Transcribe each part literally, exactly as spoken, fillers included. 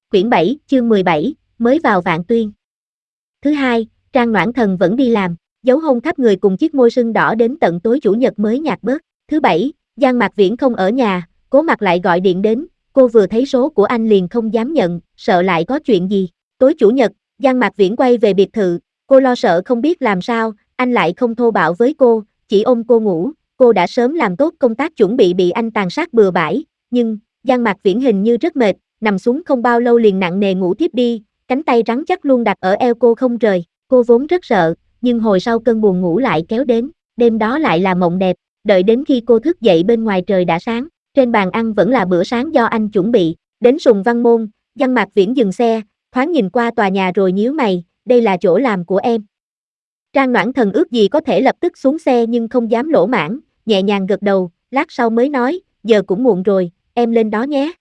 Quyển bảy, chương mười bảy, mới vào Vạn Tuyên. Thứ hai, Trang Noãn Thần vẫn đi làm, dấu hôn khắp người cùng chiếc môi sưng đỏ đến tận tối chủ nhật mới nhạt bớt. Thứ bảy, Giang Mạc Viễn không ở nhà, Cố Mặc lại gọi điện đến, cô vừa thấy số của anh liền không dám nhận, sợ lại có chuyện gì. Tối chủ nhật, Giang Mạc Viễn quay về biệt thự, cô lo sợ không biết làm sao, anh lại không thô bạo với cô, chỉ ôm cô ngủ, cô đã sớm làm tốt công tác chuẩn bị bị anh tàn sát bừa bãi, nhưng Giang Mạc Viễn hình như rất mệt, nằm xuống không bao lâu liền nặng nề ngủ tiếp đi, cánh tay rắn chắc luôn đặt ở eo cô không rời, cô vốn rất sợ, nhưng hồi sau cơn buồn ngủ lại kéo đến, đêm đó lại là mộng đẹp, đợi đến khi cô thức dậy bên ngoài trời đã sáng, trên bàn ăn vẫn là bữa sáng do anh chuẩn bị, đến Sùng Văn Môn, Giang Mạc Viễn dừng xe, thoáng nhìn qua tòa nhà rồi nhíu mày, đây là chỗ làm của em. Trang Noãn Thần ước gì có thể lập tức xuống xe nhưng không dám lỗ mãng, nhẹ nhàng gật đầu, lát sau mới nói, giờ cũng muộn rồi, em lên đó nhé.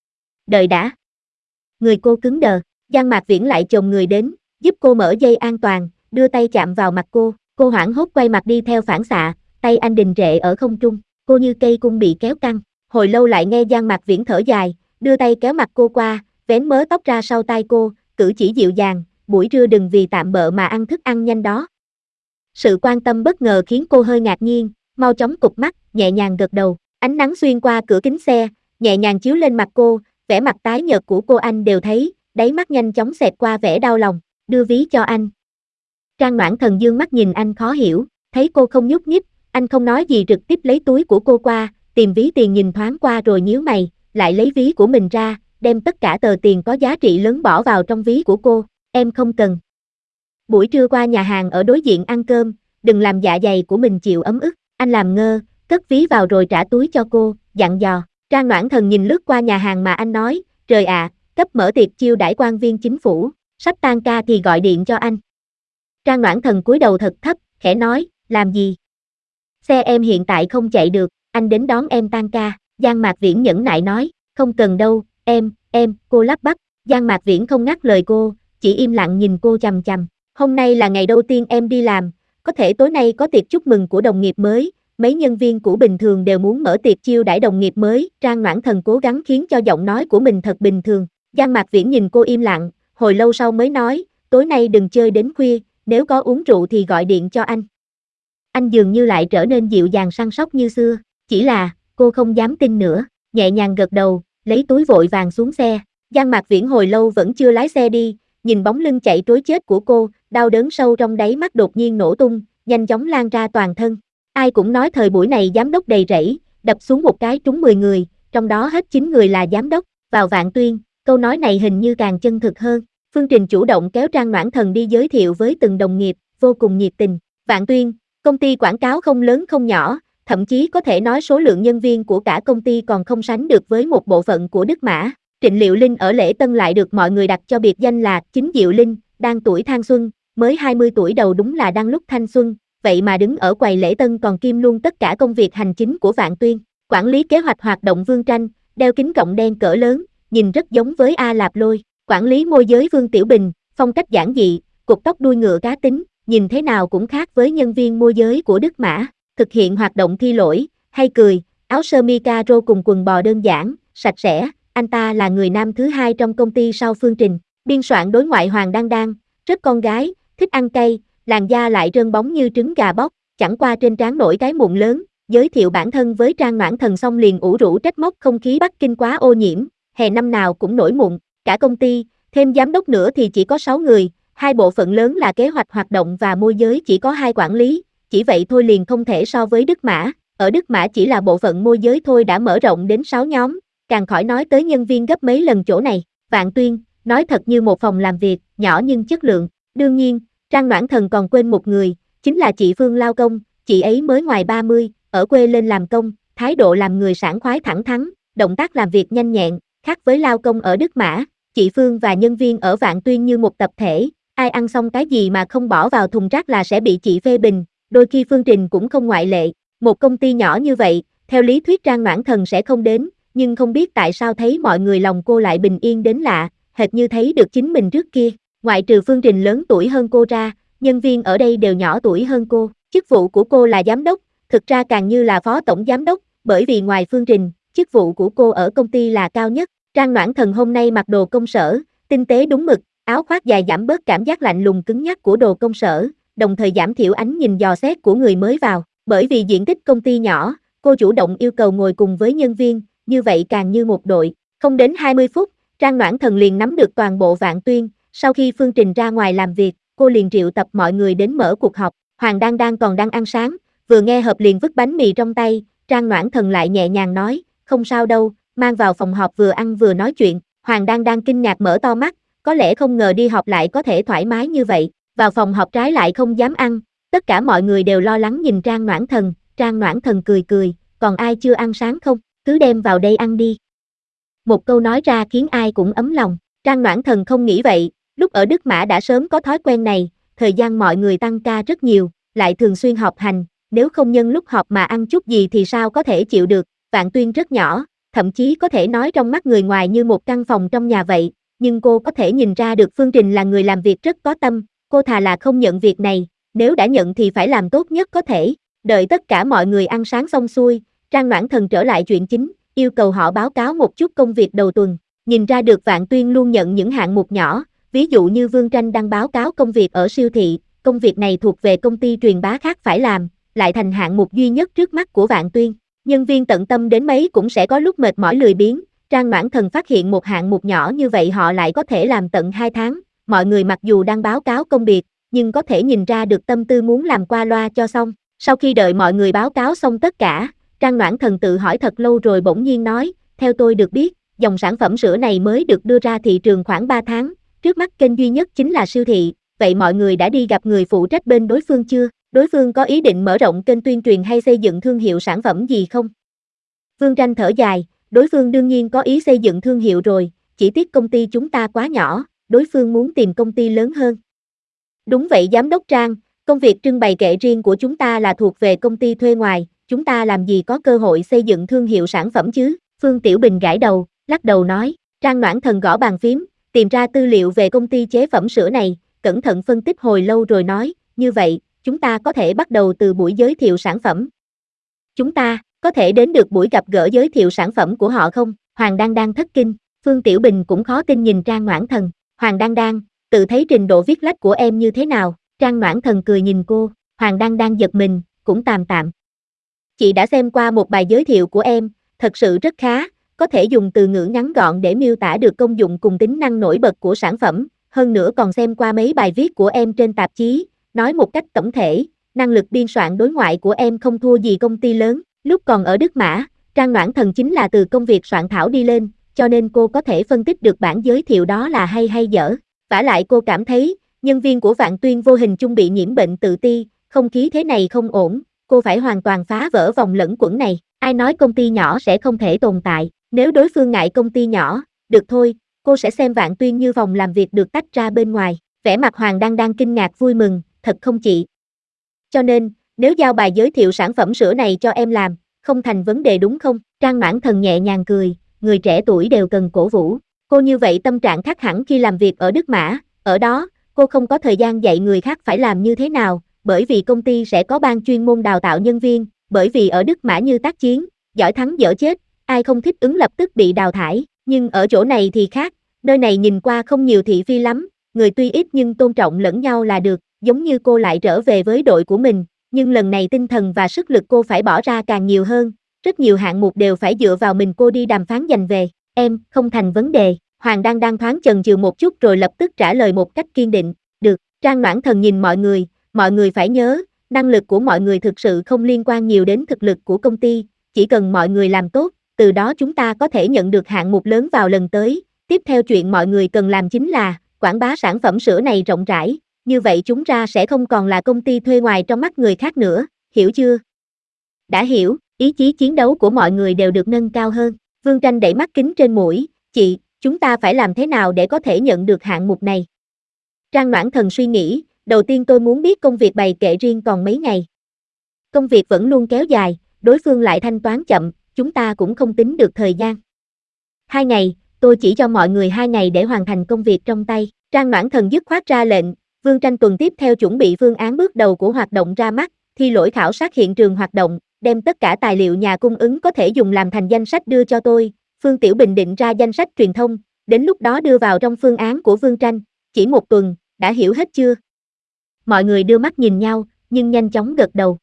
Đợi đã. Người cô cứng đờ, Giang Mạc Viễn lại chồm người đến, giúp cô mở dây an toàn, đưa tay chạm vào mặt cô, cô hoảng hốt quay mặt đi theo phản xạ, tay anh đình trệ ở không trung, cô như cây cung bị kéo căng, hồi lâu lại nghe Giang Mạc Viễn thở dài, đưa tay kéo mặt cô qua, vén mớ tóc ra sau tai cô, cử chỉ dịu dàng, buổi trưa đừng vì tạm bợ mà ăn thức ăn nhanh đó. Sự quan tâm bất ngờ khiến cô hơi ngạc nhiên, mau chóng cụp mắt, nhẹ nhàng gật đầu, ánh nắng xuyên qua cửa kính xe, nhẹ nhàng chiếu lên mặt cô, vẻ mặt tái nhợt của cô anh đều thấy, đáy mắt nhanh chóng xẹt qua vẻ đau lòng, đưa ví cho anh. Trang Noãn Thần dương mắt nhìn anh khó hiểu, thấy cô không nhúc nhích, anh không nói gì trực tiếp lấy túi của cô qua, tìm ví tiền nhìn thoáng qua rồi nhíu mày, lại lấy ví của mình ra, đem tất cả tờ tiền có giá trị lớn bỏ vào trong ví của cô, em không cần. Buổi trưa qua nhà hàng ở đối diện ăn cơm, đừng làm dạ dày của mình chịu ấm ức, anh làm ngơ, cất ví vào rồi trả túi cho cô, dặn dò. Trang Noãn Thần nhìn lướt qua nhà hàng mà anh nói, trời ạ, à, cấp mở tiệc chiêu đãi quan viên chính phủ, sắp tan ca thì gọi điện cho anh. Trang Noãn Thần cúi đầu thật thấp, khẽ nói, làm gì? Xe em hiện tại không chạy được, anh đến đón em tan ca, Giang Mạc Viễn nhẫn nại nói, không cần đâu, em, em, cô lắp bắp, Giang Mạc Viễn không ngắt lời cô, chỉ im lặng nhìn cô chằm chằm, hôm nay là ngày đầu tiên em đi làm, có thể tối nay có tiệc chúc mừng của đồng nghiệp mới. Mấy nhân viên cũ bình thường đều muốn mở tiệc chiêu đãi đồng nghiệp mới, Trang Noãn Thần cố gắng khiến cho giọng nói của mình thật bình thường. Giang Mạc Viễn nhìn cô im lặng, hồi lâu sau mới nói, tối nay đừng chơi đến khuya, nếu có uống rượu thì gọi điện cho anh. Anh dường như lại trở nên dịu dàng săn sóc như xưa, chỉ là, cô không dám tin nữa, nhẹ nhàng gật đầu, lấy túi vội vàng xuống xe. Giang Mạc Viễn hồi lâu vẫn chưa lái xe đi, nhìn bóng lưng chạy trối chết của cô, đau đớn sâu trong đáy mắt đột nhiên nổ tung, nhanh chóng lan ra toàn thân. Ai cũng nói thời buổi này giám đốc đầy rẫy, đập xuống một cái trúng mười người, trong đó hết chín người là giám đốc, vào Vạn Tuyên, câu nói này hình như càng chân thực hơn. Phương Trình chủ động kéo Trang Noãn Thần đi giới thiệu với từng đồng nghiệp, vô cùng nhiệt tình. Vạn Tuyên, công ty quảng cáo không lớn không nhỏ, thậm chí có thể nói số lượng nhân viên của cả công ty còn không sánh được với một bộ phận của Đức Mã. Trịnh Liệu Linh ở lễ tân lại được mọi người đặt cho biệt danh là Chính Diệu Linh, đang tuổi thanh xuân, mới hai mươi tuổi đầu đúng là đang lúc thanh xuân. Vậy mà đứng ở quầy lễ tân còn kiêm luôn tất cả công việc hành chính của Vạn Tuyên, quản lý kế hoạch hoạt động Vương Tranh, đeo kính gọng đen cỡ lớn, nhìn rất giống với A Lạp Lôi, quản lý môi giới Vương Tiểu Bình, phong cách giản dị, cột tóc đuôi ngựa cá tính, nhìn thế nào cũng khác với nhân viên môi giới của Đức Mã, thực hiện hoạt động thi lỗi, hay cười, áo sơ mi caro cùng quần bò đơn giản, sạch sẽ, anh ta là người nam thứ hai trong công ty sau Phương Trình, biên soạn đối ngoại Hoàng Đăng Đăng, rất con gái, thích ăn cay, làn da lại trơn bóng như trứng gà bóc, chẳng qua trên trán nổi cái mụn lớn, giới thiệu bản thân với Trang Noãn Thần xong liền ủ rũ trách móc không khí Bắc Kinh quá ô nhiễm, hè năm nào cũng nổi mụn, cả công ty, thêm giám đốc nữa thì chỉ có sáu người, hai bộ phận lớn là kế hoạch hoạt động và môi giới chỉ có hai quản lý, chỉ vậy thôi liền không thể so với Đức Mã, ở Đức Mã chỉ là bộ phận môi giới thôi đã mở rộng đến sáu nhóm, càng khỏi nói tới nhân viên gấp mấy lần chỗ này, Vạn Tuyên, nói thật như một phòng làm việc, nhỏ nhưng chất lượng, đương nhiên, Trang Noãn Thần còn quên một người, chính là chị Phương Lao Công, chị ấy mới ngoài ba mươi, ở quê lên làm công, thái độ làm người sảng khoái thẳng thắn, động tác làm việc nhanh nhẹn, khác với Lao Công ở Đức Mã, chị Phương và nhân viên ở Vạn Tuyên như một tập thể, ai ăn xong cái gì mà không bỏ vào thùng rác là sẽ bị chị phê bình, đôi khi Phương Trình cũng không ngoại lệ, một công ty nhỏ như vậy, theo lý thuyết Trang Noãn Thần sẽ không đến, nhưng không biết tại sao thấy mọi người lòng cô lại bình yên đến lạ, hệt như thấy được chính mình trước kia. Ngoại trừ Phương Trình lớn tuổi hơn cô ra, nhân viên ở đây đều nhỏ tuổi hơn cô, chức vụ của cô là giám đốc, thực ra càng như là phó tổng giám đốc, bởi vì ngoài Phương Trình, chức vụ của cô ở công ty là cao nhất, Trang Noãn Thần hôm nay mặc đồ công sở, tinh tế đúng mực, áo khoác dài giảm bớt cảm giác lạnh lùng cứng nhắc của đồ công sở, đồng thời giảm thiểu ánh nhìn dò xét của người mới vào. Bởi vì diện tích công ty nhỏ, cô chủ động yêu cầu ngồi cùng với nhân viên, như vậy càng như một đội. Không đến hai mươi phút, Trang Noãn Thần liền nắm được toàn bộ Vạn Tuyên, sau khi Phương Trình ra ngoài làm việc, cô liền triệu tập mọi người đến mở cuộc họp. Hoàng Đan Đan còn đang ăn sáng, vừa nghe họp liền vứt bánh mì trong tay, Trang Noãn Thần lại nhẹ nhàng nói, không sao đâu, mang vào phòng họp vừa ăn vừa nói chuyện. Hoàng Đan Đan kinh ngạc mở to mắt, có lẽ không ngờ đi họp lại có thể thoải mái như vậy, vào phòng họp trái lại không dám ăn. Tất cả mọi người đều lo lắng nhìn Trang Noãn Thần, Trang Noãn Thần cười cười, còn ai chưa ăn sáng không, cứ đem vào đây ăn đi. Một câu nói ra khiến ai cũng ấm lòng, Trang Noãn Thần không nghĩ vậy, lúc ở Đức Mã đã sớm có thói quen này, thời gian mọi người tăng ca rất nhiều, lại thường xuyên họp hành, nếu không nhân lúc họp mà ăn chút gì thì sao có thể chịu được. Vạn Tuyên rất nhỏ, thậm chí có thể nói trong mắt người ngoài như một căn phòng trong nhà vậy, nhưng cô có thể nhìn ra được Phương Trình là người làm việc rất có tâm, cô thà là không nhận việc này, nếu đã nhận thì phải làm tốt nhất có thể. Đợi tất cả mọi người ăn sáng xong xuôi, Trang Noãn Thần trở lại chuyện chính, yêu cầu họ báo cáo một chút công việc đầu tuần. Nhìn ra được Vạn Tuyên luôn nhận những hạng mục nhỏ, ví dụ như Vương Tranh đang báo cáo công việc ở siêu thị, công việc này thuộc về công ty truyền bá khác phải làm, lại thành hạng mục duy nhất trước mắt của Vạn Tuyên. Nhân viên tận tâm đến mấy cũng sẽ có lúc mệt mỏi lười biếng, Trang Noãn Thần phát hiện một hạng mục nhỏ như vậy họ lại có thể làm tận hai tháng, mọi người mặc dù đang báo cáo công việc, nhưng có thể nhìn ra được tâm tư muốn làm qua loa cho xong. Sau khi đợi mọi người báo cáo xong tất cả, Trang Noãn Thần tự hỏi thật lâu rồi bỗng nhiên nói, theo tôi được biết, dòng sản phẩm sữa này mới được đưa ra thị trường khoảng ba tháng, trước mắt kênh duy nhất chính là siêu thị, vậy mọi người đã đi gặp người phụ trách bên đối phương chưa? Đối phương có ý định mở rộng kênh tuyên truyền hay xây dựng thương hiệu sản phẩm gì không? Vương Tranh thở dài, đối phương đương nhiên có ý xây dựng thương hiệu rồi, chỉ tiếc công ty chúng ta quá nhỏ, đối phương muốn tìm công ty lớn hơn. Đúng vậy giám đốc Trang, công việc trưng bày kệ riêng của chúng ta là thuộc về công ty thuê ngoài, chúng ta làm gì có cơ hội xây dựng thương hiệu sản phẩm chứ? Phương Tiểu Bình gãi đầu, lắc đầu nói, Trang Noãn Thần gõ bàn phím, tìm ra tư liệu về công ty chế phẩm sữa này, cẩn thận phân tích hồi lâu rồi nói, như vậy, chúng ta có thể bắt đầu từ buổi giới thiệu sản phẩm. Chúng ta, có thể đến được buổi gặp gỡ giới thiệu sản phẩm của họ không? Hoàng Đan Đan thất kinh, Phương Tiểu Bình cũng khó tin nhìn Trang Noãn Thần, Hoàng Đan Đan, tự thấy trình độ viết lách của em như thế nào? Trang Noãn Thần cười nhìn cô, Hoàng Đan Đan giật mình, cũng tạm tạm. Chị đã xem qua một bài giới thiệu của em, thật sự rất khá, có thể dùng từ ngữ ngắn gọn để miêu tả được công dụng cùng tính năng nổi bật của sản phẩm, hơn nữa còn xem qua mấy bài viết của em trên tạp chí, nói một cách tổng thể, năng lực biên soạn đối ngoại của em không thua gì công ty lớn, lúc còn ở Đức Mã, Trang Noãn Thần chính là từ công việc soạn thảo đi lên, cho nên cô có thể phân tích được bản giới thiệu đó là hay hay dở. Vả lại cô cảm thấy, nhân viên của Vạn Tuyên vô hình chung bị nhiễm bệnh tự ti, không khí thế này không ổn, cô phải hoàn toàn phá vỡ vòng lẫn quẩn này, ai nói công ty nhỏ sẽ không thể tồn tại, nếu đối phương ngại công ty nhỏ, được thôi, cô sẽ xem Vạn Tuyên như phòng làm việc được tách ra bên ngoài. Vẻ mặt Hoàng Đan Đan kinh ngạc vui mừng, thật không chị? Cho nên, nếu giao bài giới thiệu sản phẩm sữa này cho em làm, không thành vấn đề đúng không? Trang Noãn Thần nhẹ nhàng cười, người trẻ tuổi đều cần cổ vũ. Cô như vậy tâm trạng khác hẳn khi làm việc ở Đức Mã, ở đó, cô không có thời gian dạy người khác phải làm như thế nào, bởi vì công ty sẽ có ban chuyên môn đào tạo nhân viên, bởi vì ở Đức Mã như tác chiến, giỏi thắng dở chết, ai không thích ứng lập tức bị đào thải, nhưng ở chỗ này thì khác, nơi này nhìn qua không nhiều thị phi lắm, người tuy ít nhưng tôn trọng lẫn nhau là được, giống như cô lại trở về với đội của mình, nhưng lần này tinh thần và sức lực cô phải bỏ ra càng nhiều hơn, rất nhiều hạng mục đều phải dựa vào mình cô đi đàm phán giành về, em, không thành vấn đề. Hoàng Đan Đan thoáng chần chừ một chút rồi lập tức trả lời một cách kiên định, được. Trang Noãn Thần nhìn mọi người, mọi người phải nhớ, năng lực của mọi người thực sự không liên quan nhiều đến thực lực của công ty, chỉ cần mọi người làm tốt, từ đó chúng ta có thể nhận được hạng mục lớn vào lần tới. Tiếp theo chuyện mọi người cần làm chính là quảng bá sản phẩm sữa này rộng rãi, như vậy chúng ra sẽ không còn là công ty thuê ngoài trong mắt người khác nữa, hiểu chưa? Đã hiểu, ý chí chiến đấu của mọi người đều được nâng cao hơn. Vương Tranh đẩy mắt kính trên mũi, chị, chúng ta phải làm thế nào để có thể nhận được hạng mục này? Trang Noãn Thần suy nghĩ, đầu tiên tôi muốn biết công việc bày kệ riêng còn mấy ngày. Công việc vẫn luôn kéo dài, đối phương lại thanh toán chậm, chúng ta cũng không tính được thời gian. Hai ngày, tôi chỉ cho mọi người hai ngày để hoàn thành công việc trong tay. Trang Noãn Thần dứt khoát ra lệnh, Vương Tranh tuần tiếp theo chuẩn bị phương án bước đầu của hoạt động ra mắt, thi lỗi khảo sát hiện trường hoạt động, đem tất cả tài liệu nhà cung ứng có thể dùng làm thành danh sách đưa cho tôi, Phương Tiểu Bình định ra danh sách truyền thông, đến lúc đó đưa vào trong phương án của Vương Tranh, chỉ một tuần, đã hiểu hết chưa? Mọi người đưa mắt nhìn nhau, nhưng nhanh chóng gật đầu.